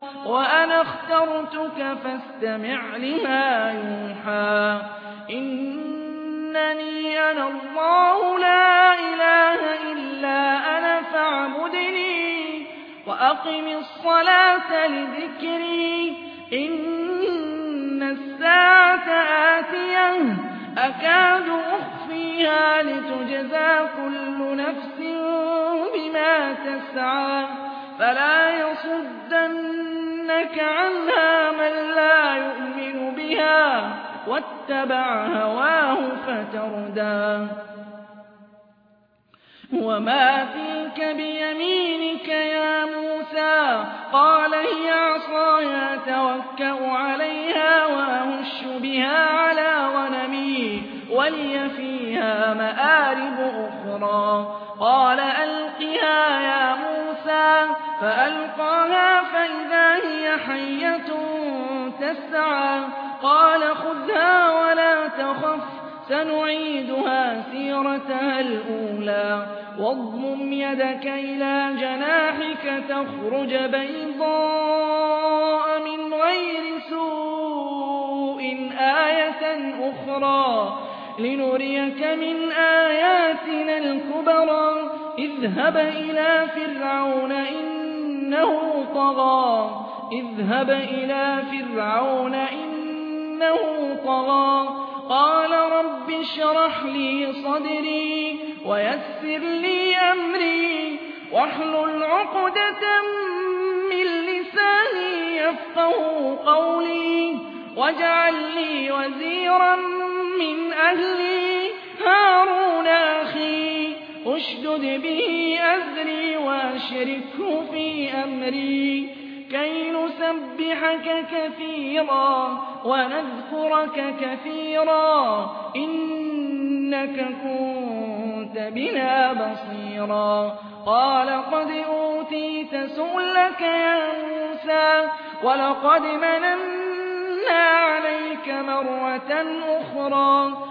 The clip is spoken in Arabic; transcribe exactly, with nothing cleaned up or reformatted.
وأنا اخترتك فاستمع لما يوحى إنني أنا الله لا إله إلا أنا فاعبدني وأقم الصلاة لذكري إن الساعة آتية أكاد أخفيها لتجزى كل نفس بما تسعى فلا يصدنك عنها من لا يؤمن بها واتبع هواه فتردى وما تلك بيمينك يا موسى قال هي عصاي أتوكأ عليها وأهش بها على غنمي ولي فيها مآرب أخرى قال ألقها يا موسى فألقاها فإذا هي حية تسعى قال خذها ولا تخف سنعيدها سيرتها الأولى واضمم يدك إلى جناحك تخرج بيضاء من غير سوء آية أخرى لنريك من آياتنا الكبرى اذهب إلى فرعون إنه طغى اذهب إلى فرعون إنه طغى قال رب اشرح لي صدري ويسر لي أمري واحلل عقدة من لساني يفقهوا قولي واجعل لي وزيرا من أهلي هارون أخي اشدد به أزري وأشركه في أمري كي نسبحك كثيرا ونذكرك كثيرا إنك كنت بنا بصيرا قال قد أوتيت سؤلك يا موسى ولقد مننا عليك مرة أخرى